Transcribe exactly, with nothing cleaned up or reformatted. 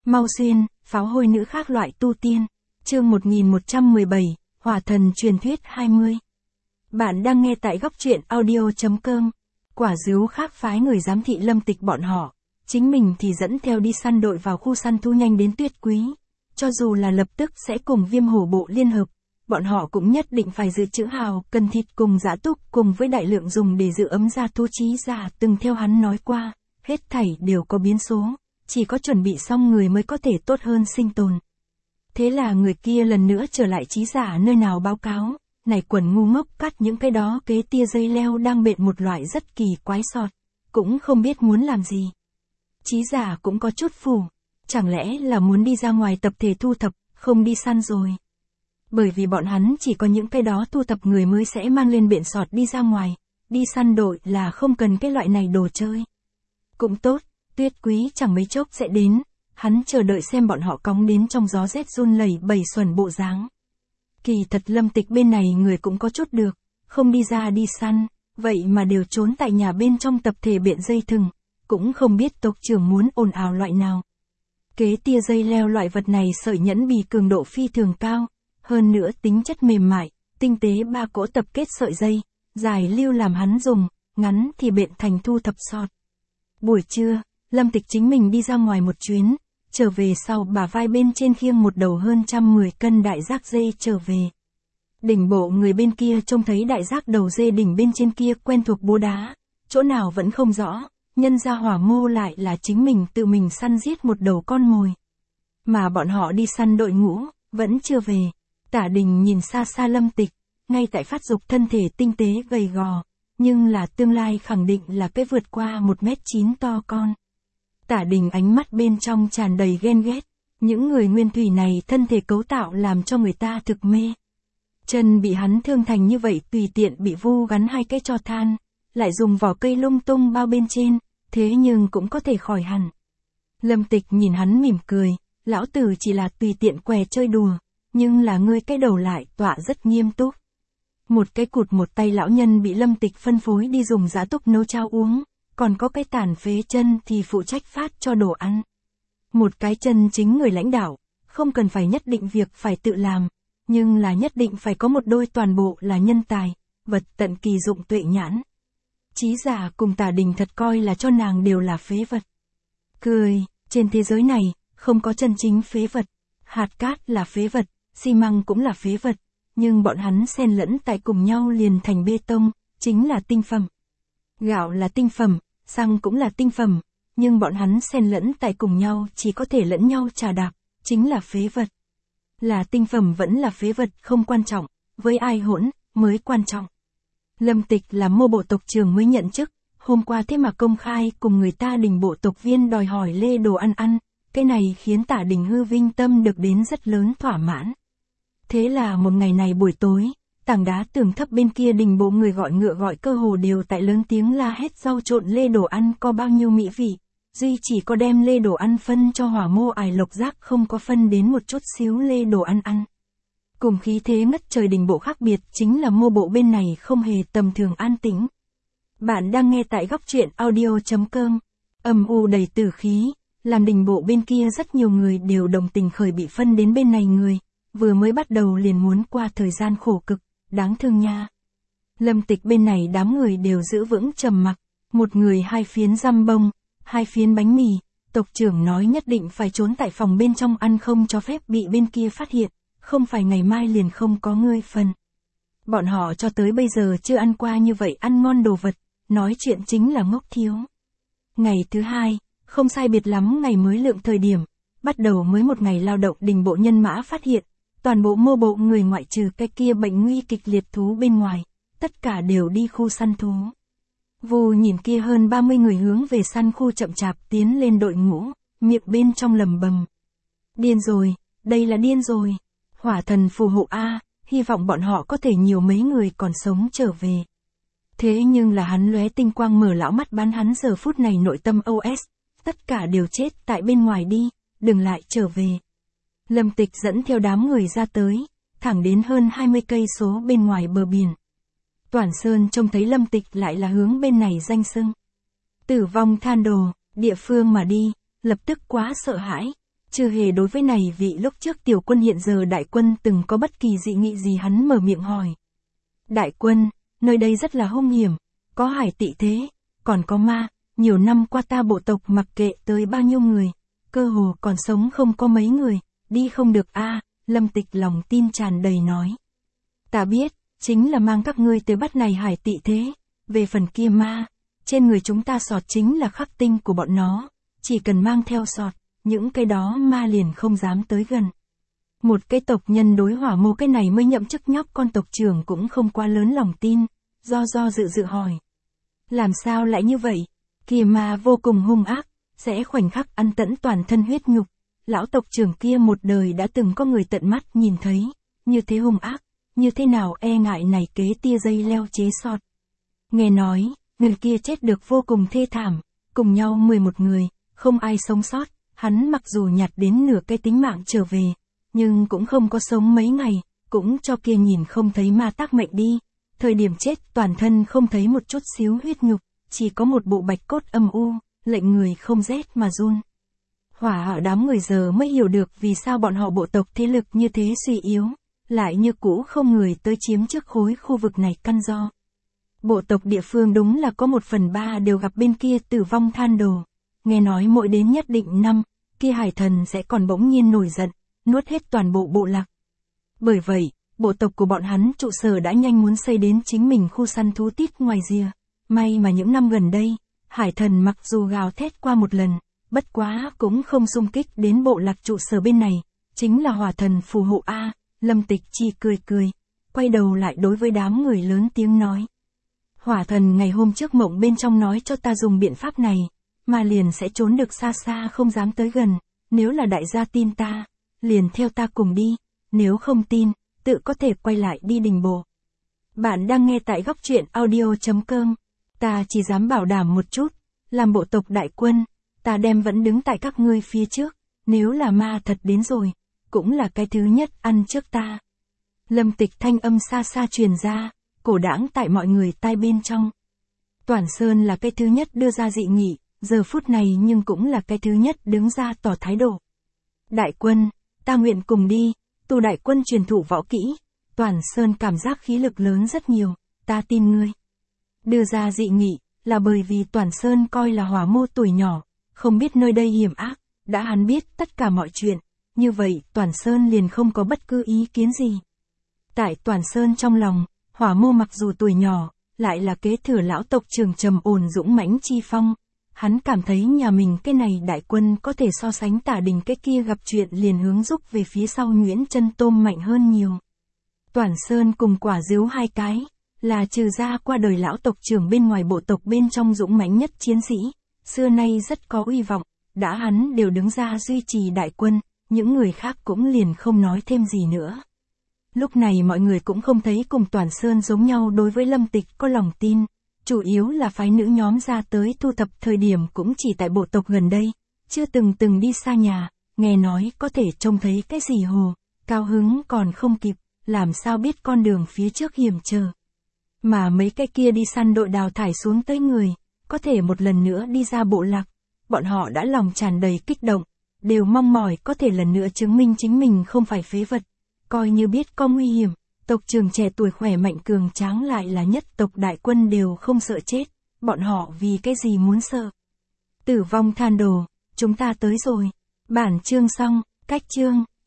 Mau Xuyên, pháo hôi nữ khác loại tu tiên. Chương một nghìn một trăm mười bảy, Hỏa thần truyền thuyết hai mươi. Bạn đang nghe tại góc truyện audio chấm com. Quả dứu khác phái người giám thị Lâm Tịch bọn họ, chính mình thì dẫn theo đi săn đội vào khu săn thú nhanh đến Tuyết Quý. Cho dù là lập tức sẽ cùng Viêm Hổ bộ liên hợp, bọn họ cũng nhất định phải dự trữ hào, cần thịt cùng dã túc cùng với đại lượng dùng để giữ ấm ra thú. Chí giả từng theo hắn nói qua, hết thảy đều có biến số, chỉ có chuẩn bị xong người mới có thể tốt hơn sinh tồn. Thế là người kia lần nữa trở lại Chí giả nơi nào báo cáo, này quần ngu ngốc cắt những cái đó kế tia dây leo đang bện một loại rất kỳ quái sọt, cũng không biết muốn làm gì. Chí giả cũng có chút phù, chẳng lẽ là muốn đi ra ngoài tập thể thu thập, không đi săn rồi. Bởi vì bọn hắn chỉ có những cái đó thu thập người mới sẽ mang lên biển sọt đi ra ngoài, đi săn đội là không cần cái loại này đồ chơi. Cũng tốt, Tuyết Quý chẳng mấy chốc sẽ đến, hắn chờ đợi xem bọn họ cóng đến trong gió rét run lẩy bẩy xuẩn bộ dáng. Kỳ thật Lâm Tịch bên này người cũng có chút được, không đi ra đi săn, vậy mà đều trốn tại nhà bên trong tập thể biện dây thừng, cũng không biết tộc trưởng muốn ồn ào loại nào. Kế tia dây leo loại vật này sợi nhẫn bì cường độ phi thường cao, hơn nữa tính chất mềm mại, tinh tế ba cỗ tập kết sợi dây, dài lưu làm hắn dùng, ngắn thì biện thành thu thập sọt. Buổi trưa, Lâm Tịch chính mình đi ra ngoài một chuyến, trở về sau bả vai bên trên khiêng một đầu hơn trăm mười cân đại giác dê trở về. Đỉnh bộ người bên kia trông thấy đại giác đầu dê đỉnh bên trên kia quen thuộc búa đá, chỗ nào vẫn không rõ, nhân ra hỏa mô lại là chính mình tự mình săn giết một đầu con mồi. Mà bọn họ đi săn đội ngũ, vẫn chưa về. Tả Đình nhìn xa xa Lâm Tịch, ngay tại phát dục thân thể tinh tế gầy gò, nhưng là tương lai khẳng định là cái vượt qua một mét chín to con. Tả Đình ánh mắt bên trong tràn đầy ghen ghét, những người nguyên thủy này thân thể cấu tạo làm cho người ta thực mê. Chân bị hắn thương thành như vậy tùy tiện bị vu gắn hai cái tro than, lại dùng vỏ cây lung tung bao bên trên, thế nhưng cũng có thể khỏi hẳn. Lâm Tịch nhìn hắn mỉm cười, lão tử chỉ là tùy tiện què chơi đùa, nhưng là ngươi cái đầu lại tọa rất nghiêm túc. Một cái cụt một tay lão nhân bị Lâm Tịch phân phối đi dùng dã túc nấu cháo uống, còn có cái tàn phế chân thì phụ trách phát cho đồ ăn. Một cái chân chính người lãnh đạo, không cần phải nhất định việc phải tự làm, nhưng là nhất định phải có một đôi toàn bộ là nhân tài, vật tận kỳ dụng tuệ nhãn. Chí giả cùng Tả Đình thật coi là cho nàng đều là phế vật. Cười, trên thế giới này, không có chân chính phế vật, hạt cát là phế vật, xi măng cũng là phế vật, nhưng bọn hắn xen lẫn tại cùng nhau liền thành bê tông, chính là tinh phẩm. Gạo là tinh phẩm, xăng cũng là tinh phẩm, nhưng bọn hắn xen lẫn tại cùng nhau chỉ có thể lẫn nhau trà đạp, chính là phế vật. Là tinh phẩm vẫn là phế vật không quan trọng, với ai hỗn, mới quan trọng. Lâm Tịch là mô bộ tộc trưởng mới nhận chức, hôm qua thế mà công khai cùng người ta Đình bộ tộc viên đòi hỏi lê đồ ăn ăn, cái này khiến Tả Đình hư vinh tâm được đến rất lớn thỏa mãn. Thế là một ngày này buổi tối, tảng đá tường thấp bên kia Đình bộ người gọi ngựa gọi cơ hồ đều tại lớn tiếng la hét rau trộn lê đồ ăn có bao nhiêu mỹ vị, duy chỉ có đem lê đồ ăn phân cho hỏa mô ải lộc giác không có phân đến một chút xíu lê đồ ăn ăn. Cùng khí thế ngất trời Đình bộ khác biệt chính là mô bộ bên này không hề tầm thường an tĩnh. Bạn đang nghe tại góc truyện audio chấm com, âm u đầy tử khí, làm Đình bộ bên kia rất nhiều người đều đồng tình khởi bị phân đến bên này người, vừa mới bắt đầu liền muốn qua thời gian khổ cực, đáng thương nha. Lâm Tịch bên này đám người đều giữ vững trầm mặc, một người hai phiến răm bông, hai phiến bánh mì, tộc trưởng nói nhất định phải trốn tại phòng bên trong ăn không cho phép bị bên kia phát hiện, không phải ngày mai liền không có ngươi phần. Bọn họ cho tới bây giờ chưa ăn qua như vậy ăn ngon đồ vật, nói chuyện chính là ngốc thiếu. Ngày thứ hai, không sai biệt lắm ngày mới lượng thời điểm, bắt đầu mới một ngày lao động Đình bộ nhân mã phát hiện, toàn bộ mô bộ người ngoại trừ cái kia bệnh nguy kịch liệt thú bên ngoài, tất cả đều đi khu săn thú. Vù nhìn kia hơn ba mươi người hướng về săn khu chậm chạp tiến lên đội ngũ, miệng bên trong lầm bầm. Điên rồi, đây là điên rồi. Hỏa thần phù hộ A, hy vọng bọn họ có thể nhiều mấy người còn sống trở về. Thế nhưng là hắn lóe tinh quang mở lão mắt bắn hắn giờ phút này nội tâm ô ét, tất cả đều chết tại bên ngoài đi, đừng lại trở về. Lâm Tịch dẫn theo đám người ra tới, thẳng đến hơn hai mươi cây số bên ngoài bờ biển. Toản Sơn trông thấy Lâm Tịch lại là hướng bên này danh xưng. Tử vong than đồ, địa phương mà đi, lập tức quá sợ hãi. Chưa hề đối với này vị lúc trước tiểu quân hiện giờ đại quân từng có bất kỳ dị nghị gì, hắn mở miệng hỏi. Đại quân, nơi đây rất là hung hiểm, có hải tị thế, còn có ma, nhiều năm qua ta bộ tộc mặc kệ tới bao nhiêu người, cơ hồ còn sống không có mấy người, đi không được a. Lâm Tịch lòng tin tràn đầy nói. Ta biết, chính là mang các ngươi tới bắt này hải tị thế, về phần kia ma, trên người chúng ta sọt chính là khắc tinh của bọn nó, chỉ cần mang theo sọt, những cái đó ma liền không dám tới gần. Một cái tộc nhân đối Hỏa Mô cái này mới nhậm chức nhóc con tộc trưởng cũng không quá lớn lòng tin, do do dự dự hỏi. Làm sao lại như vậy? Kia ma vô cùng hung ác, sẽ khoảnh khắc ăn tẫn toàn thân huyết nhục. Lão tộc trưởng kia một đời đã từng có người tận mắt nhìn thấy, như thế hung ác, như thế nào e ngại này kế tia dây leo chế sọt. Nghe nói, người kia chết được vô cùng thê thảm, cùng nhau mười một người, không ai sống sót, hắn mặc dù nhặt đến nửa cái tính mạng trở về, nhưng cũng không có sống mấy ngày, cũng cho kia nhìn không thấy ma tác mệnh đi. Thời điểm chết toàn thân không thấy một chút xíu huyết nhục, chỉ có một bộ bạch cốt âm u, lệnh người không rét mà run. Hỏa ở đám người giờ mới hiểu được vì sao bọn họ bộ tộc thế lực như thế suy yếu, lại như cũ không người tới chiếm trước khối khu vực này căn do. Bộ tộc địa phương đúng là có một phần ba đều gặp bên kia tử vong than đồ. Nghe nói mỗi đến nhất định năm, kia hải thần sẽ còn bỗng nhiên nổi giận, nuốt hết toàn bộ bộ lạc. Bởi vậy, bộ tộc của bọn hắn trụ sở đã nhanh muốn xây đến chính mình khu săn thú tít ngoài rìa. May mà những năm gần đây, hải thần mặc dù gào thét qua một lần, bất quá cũng không xung kích đến bộ lạc trụ sở bên này, chính là hỏa thần phù hộ A. Lâm Tịch chỉ cười cười, quay đầu lại đối với đám người lớn tiếng nói. Hỏa thần ngày hôm trước mộng bên trong nói cho ta dùng biện pháp này, mà liền sẽ trốn được xa xa không dám tới gần, nếu là đại gia tin ta, liền theo ta cùng đi, nếu không tin, tự có thể quay lại đi đình bộ. Bạn đang nghe tại góc truyện audio chấm com, ta chỉ dám bảo đảm một chút, làm bộ tộc đại quân, ta đem vẫn đứng tại các ngươi phía trước, nếu là ma thật đến rồi, cũng là cái thứ nhất ăn trước ta. Lâm Tịch thanh âm xa xa truyền ra, cổ đãng tại mọi người tai bên trong. Toản Sơn là cái thứ nhất đưa ra dị nghị, giờ phút này nhưng cũng là cái thứ nhất đứng ra tỏ thái độ. Đại quân, ta nguyện cùng đi, tu đại quân truyền thụ võ kỹ. Toản Sơn cảm giác khí lực lớn rất nhiều, ta tin ngươi. Đưa ra dị nghị, là bởi vì Toản Sơn coi là Hỏa Mô tuổi nhỏ, không biết nơi đây hiểm ác, đã hắn biết tất cả mọi chuyện, như vậy Toản Sơn liền không có bất cứ ý kiến gì. Tại Toản Sơn trong lòng, Hỏa Mô mặc dù tuổi nhỏ, lại là kế thừa lão tộc trưởng trầm ổn dũng mãnh chi phong. Hắn cảm thấy nhà mình cái này đại quân có thể so sánh Tả Đình cái kia gặp chuyện liền hướng rúc về phía sau Nguyễn Chân Tôm mạnh hơn nhiều. Toản Sơn cùng Quả Dứu hai cái, là trừ ra qua đời lão tộc trưởng bên ngoài bộ tộc bên trong dũng mãnh nhất chiến sĩ, xưa nay rất có uy vọng, đã hắn đều đứng ra duy trì đại quân, những người khác cũng liền không nói thêm gì nữa. Lúc này mọi người cũng không thấy cùng Toản Sơn giống nhau đối với Lâm Tịch có lòng tin, chủ yếu là phái nữ nhóm ra tới thu thập thời điểm cũng chỉ tại bộ tộc gần đây, chưa từng từng đi xa nhà, nghe nói có thể trông thấy cái gì hồ, cao hứng còn không kịp, làm sao biết con đường phía trước hiểm trở. Mà mấy cái kia đi săn đội đào thải xuống tới người, có thể một lần nữa đi ra bộ lạc, bọn họ đã lòng tràn đầy kích động, đều mong mỏi có thể lần nữa chứng minh chính mình không phải phế vật, coi như biết có nguy hiểm, tộc trưởng trẻ tuổi khỏe mạnh cường tráng lại là nhất tộc đại quân đều không sợ chết, bọn họ vì cái gì muốn sợ. Tử vong than đồ, chúng ta tới rồi, bản chương xong, cách chương.